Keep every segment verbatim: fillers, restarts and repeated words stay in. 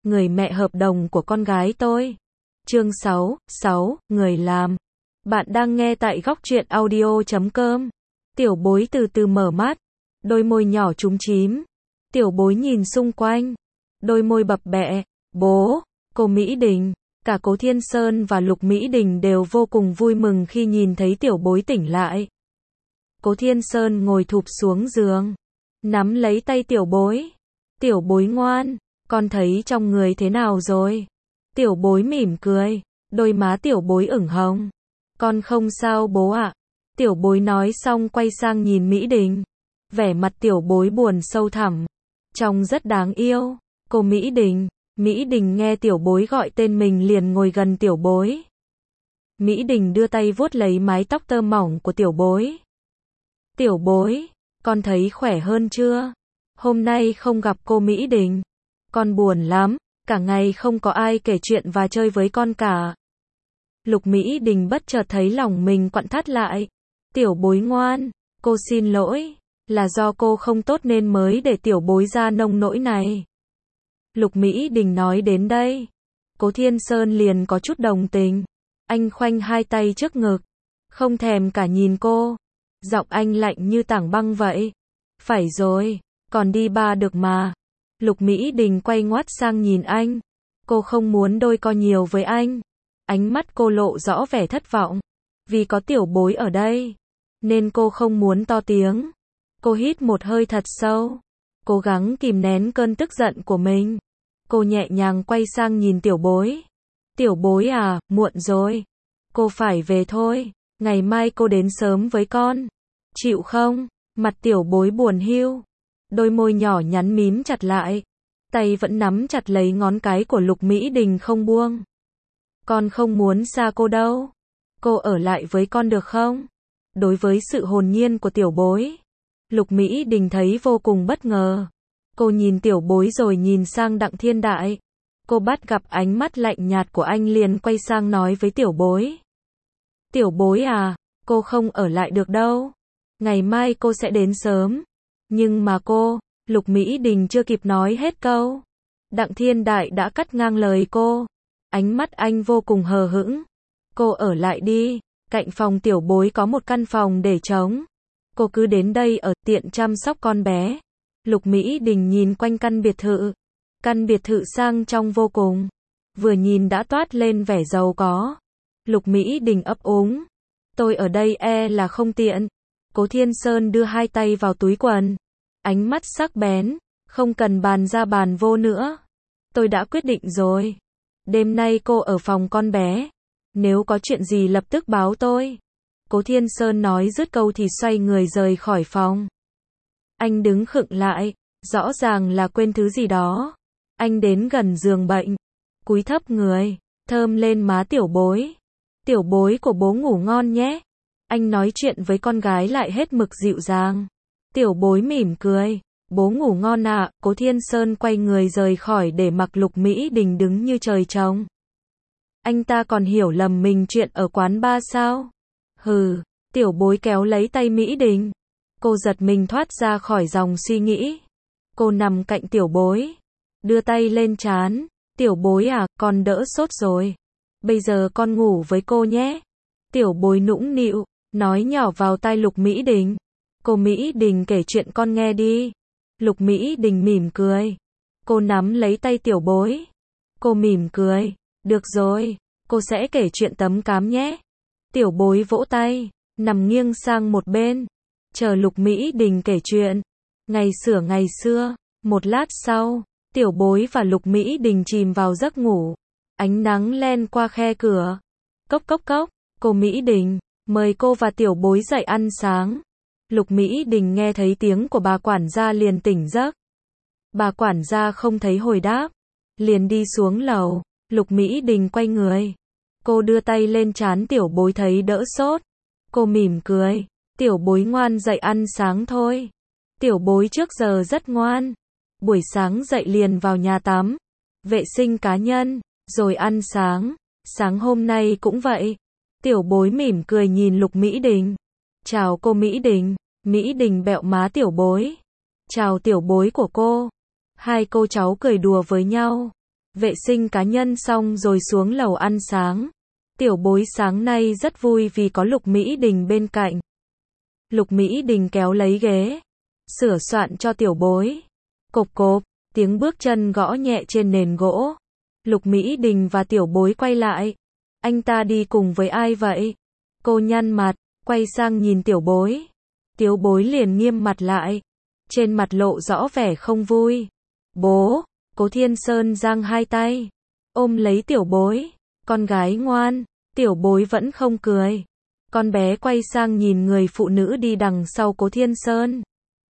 người mẹ hợp đồng của con gái tôi. Chương sáu, sáu, người làm. Bạn đang nghe tại góc truyện audio chấm com. Tiểu bối từ từ mở mắt, đôi môi nhỏ trúng chím. Tiểu bối nhìn xung quanh, đôi môi bập bẹ. Bố, cô Mỹ Đình, cả Cố Thiên Sơn và Lục Mỹ Đình đều vô cùng vui mừng khi nhìn thấy tiểu bối tỉnh lại. Cố Thiên Sơn ngồi thụp xuống giường, nắm lấy tay tiểu bối. Tiểu bối ngoan, con thấy trong người thế nào rồi? Tiểu bối mỉm cười, đôi má tiểu bối ửng hồng. Con không sao bố ạ. Tiểu bối nói xong quay sang nhìn Mỹ Đình. Vẻ mặt tiểu bối buồn sâu thẳm, trông rất đáng yêu. Cô Mỹ Đình, Mỹ Đình nghe tiểu bối gọi tên mình liền ngồi gần tiểu bối. Mỹ Đình đưa tay vuốt lấy mái tóc tơ mỏng của tiểu bối. Tiểu bối, con thấy khỏe hơn chưa? Hôm nay không gặp cô Mỹ Đình, con buồn lắm, cả ngày không có ai kể chuyện và chơi với con cả. Lục Mỹ Đình bất chợt thấy lòng mình quặn thắt lại. Tiểu bối ngoan, cô xin lỗi, là do cô không tốt nên mới để tiểu bối ra nông nỗi này. Lục Mỹ Đình nói đến đây, Cố Thiên Sơn liền có chút đồng tình. Anh khoanh hai tay trước ngực, không thèm cả nhìn cô. Giọng anh lạnh như tảng băng vậy. Phải rồi, còn đi ba được mà. Lục Mỹ Đình quay ngoắt sang nhìn anh. Cô không muốn đôi co nhiều với anh. Ánh mắt cô lộ rõ vẻ thất vọng. Vì có tiểu bối ở đây, nên cô không muốn to tiếng. Cô hít một hơi thật sâu, cố gắng kìm nén cơn tức giận của mình. Cô nhẹ nhàng quay sang nhìn tiểu bối. Tiểu bối à, muộn rồi. Cô phải về thôi. Ngày mai cô đến sớm với con. Chịu không? Mặt tiểu bối buồn hiu. Đôi môi nhỏ nhắn mím chặt lại. Tay vẫn nắm chặt lấy ngón cái của Lục Mỹ Đình không buông. Con không muốn xa cô đâu. Cô ở lại với con được không? Đối với sự hồn nhiên của tiểu bối, Lục Mỹ Đình thấy vô cùng bất ngờ. Cô nhìn tiểu bối rồi nhìn sang Đặng Thiên Đại. Cô bắt gặp ánh mắt lạnh nhạt của anh liền quay sang nói với tiểu bối. Tiểu bối à, cô không ở lại được đâu. Ngày mai cô sẽ đến sớm. Nhưng mà cô, Lục Mỹ Đình chưa kịp nói hết câu, Đặng Thiên Đại đã cắt ngang lời cô. Ánh mắt anh vô cùng hờ hững. Cô ở lại đi, cạnh phòng tiểu bối có một căn phòng để trống. Cô cứ đến đây ở tiện chăm sóc con bé. Lục Mỹ Đình nhìn quanh căn biệt thự. Căn biệt thự sang trọng vô cùng. Vừa nhìn đã toát lên vẻ giàu có. Lục Mỹ Đình ấp úng. Tôi ở đây e là không tiện. Cố Thiên Sơn đưa hai tay vào túi quần. Ánh mắt sắc bén. Không cần bàn ra bàn vô nữa. Tôi đã quyết định rồi. Đêm nay cô ở phòng con bé. Nếu có chuyện gì lập tức báo tôi. Cố Thiên Sơn nói dứt câu thì xoay người rời khỏi phòng. Anh đứng khựng lại, rõ ràng là quên thứ gì đó. Anh đến gần giường bệnh, cúi thấp người, thơm lên má tiểu bối. Tiểu bối của bố ngủ ngon nhé. Anh nói chuyện với con gái lại hết mực dịu dàng. Tiểu bối mỉm cười. Bố ngủ ngon ạ. Cố Thiên Sơn quay người rời khỏi để mặc Lục Mỹ Đình đứng như trời trồng. Anh ta còn hiểu lầm mình chuyện ở quán bar sao? Hừ, tiểu bối kéo lấy tay Mỹ Đình. Cô giật mình thoát ra khỏi dòng suy nghĩ. Cô nằm cạnh tiểu bối, đưa tay lên trán. Tiểu bối à, con đỡ sốt rồi. Bây giờ con ngủ với cô nhé. Tiểu bối nũng nịu, nói nhỏ vào tai Lục Mỹ Đình. Cô Mỹ Đình kể chuyện con nghe đi. Lục Mỹ Đình mỉm cười. Cô nắm lấy tay tiểu bối. Cô mỉm cười. Được rồi, cô sẽ kể chuyện tấm cám nhé. Tiểu bối vỗ tay, nằm nghiêng sang một bên. Chờ Lục Mỹ Đình kể chuyện. Ngày xửa ngày xưa, một lát sau, tiểu bối và Lục Mỹ Đình chìm vào giấc ngủ. Ánh nắng len qua khe cửa. Cốc cốc cốc, cô Mỹ Đình, mời cô và tiểu bối dậy ăn sáng. Lục Mỹ Đình nghe thấy tiếng của bà quản gia liền tỉnh giấc. Bà quản gia không thấy hồi đáp, liền đi xuống lầu. Lục Mỹ Đình quay người. Cô đưa tay lên trán tiểu bối thấy đỡ sốt. Cô mỉm cười. Tiểu bối ngoan dậy ăn sáng thôi. Tiểu bối trước giờ rất ngoan. Buổi sáng dậy liền vào nhà tắm, vệ sinh cá nhân, rồi ăn sáng. Sáng hôm nay cũng vậy. Tiểu bối mỉm cười nhìn Lục Mỹ Đình. Chào cô Mỹ Đình. Mỹ Đình bẹo má tiểu bối. Chào tiểu bối của cô. Hai cô cháu cười đùa với nhau. vệ sinh cá nhân xong rồi xuống lầu ăn sáng. Tiểu bối sáng nay rất vui vì có Lục Mỹ Đình bên cạnh. Lục Mỹ Đình kéo lấy ghế, sửa soạn cho tiểu bối. Cộp cộp, tiếng bước chân gõ nhẹ trên nền gỗ. Lục Mỹ Đình và tiểu bối quay lại. Anh ta đi cùng với ai vậy? Cô nhăn mặt, quay sang nhìn tiểu bối. Tiểu bối liền nghiêm mặt lại. Trên mặt lộ rõ vẻ không vui. Bố, Cố Thiên Sơn giang hai tay, ôm lấy tiểu bối. Con gái ngoan, tiểu bối vẫn không cười. Con bé quay sang nhìn người phụ nữ đi đằng sau Cố Thiên Sơn.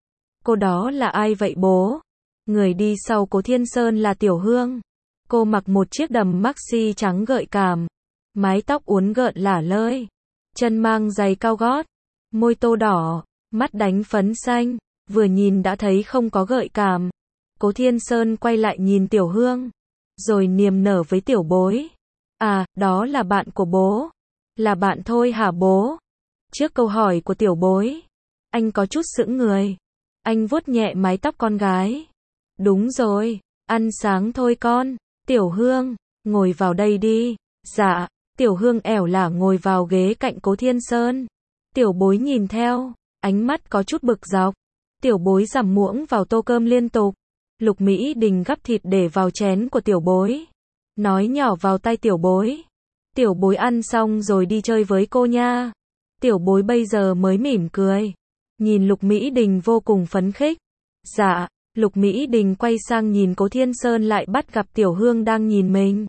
Cô đó là ai vậy bố? Người đi sau Cố Thiên Sơn là Tiểu Hương. Cô mặc một chiếc đầm maxi trắng gợi cảm, mái tóc uốn gợn lả lơi, chân mang giày cao gót, môi tô đỏ, mắt đánh phấn xanh, vừa nhìn đã thấy không có gợi cảm. Cố Thiên Sơn quay lại nhìn Tiểu Hương, rồi niềm nở với tiểu bối. À, đó là bạn của bố. Là bạn thôi hả bố? Trước câu hỏi của tiểu bối, anh có chút sững người. Anh vuốt nhẹ mái tóc con gái. Đúng rồi, ăn sáng thôi con. Tiểu Hương, ngồi vào đây đi. Dạ, Tiểu Hương ẻo lả ngồi vào ghế cạnh Cố Thiên Sơn. Tiểu bối nhìn theo, ánh mắt có chút bực dọc. Tiểu bối giằm muỗng vào tô cơm liên tục. Lục Mỹ Đình gắp thịt để vào chén của tiểu bối, nói nhỏ vào tai tiểu bối. Tiểu bối ăn xong rồi đi chơi với cô nha. Tiểu bối bây giờ mới mỉm cười, nhìn Lục Mỹ Đình vô cùng phấn khích. Dạ, Lục Mỹ Đình quay sang nhìn Cố Thiên Sơn lại bắt gặp Tiểu Hương đang nhìn mình.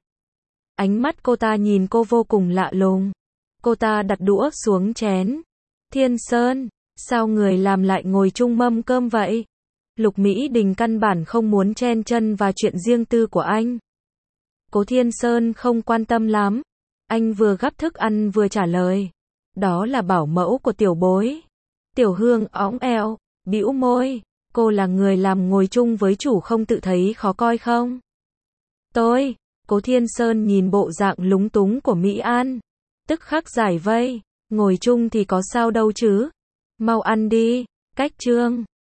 Ánh mắt cô ta nhìn cô vô cùng lạ lùng. Cô ta đặt đũa xuống chén. Thiên Sơn, sao người làm lại ngồi chung mâm cơm vậy? Lục Mỹ Đình căn bản không muốn chen chân vào chuyện riêng tư của anh. Cố Thiên Sơn không quan tâm lắm. Anh vừa gắp thức ăn vừa trả lời. Đó là bảo mẫu của tiểu bối. Tiểu Hương óng eo, bĩu môi. Cô là người làm ngồi chung với chủ không tự thấy khó coi không? Tôi, Cố Thiên Sơn nhìn bộ dạng lúng túng của Mỹ An, tức khắc giải vây. Ngồi chung thì có sao đâu chứ. Mau ăn đi, cách chương.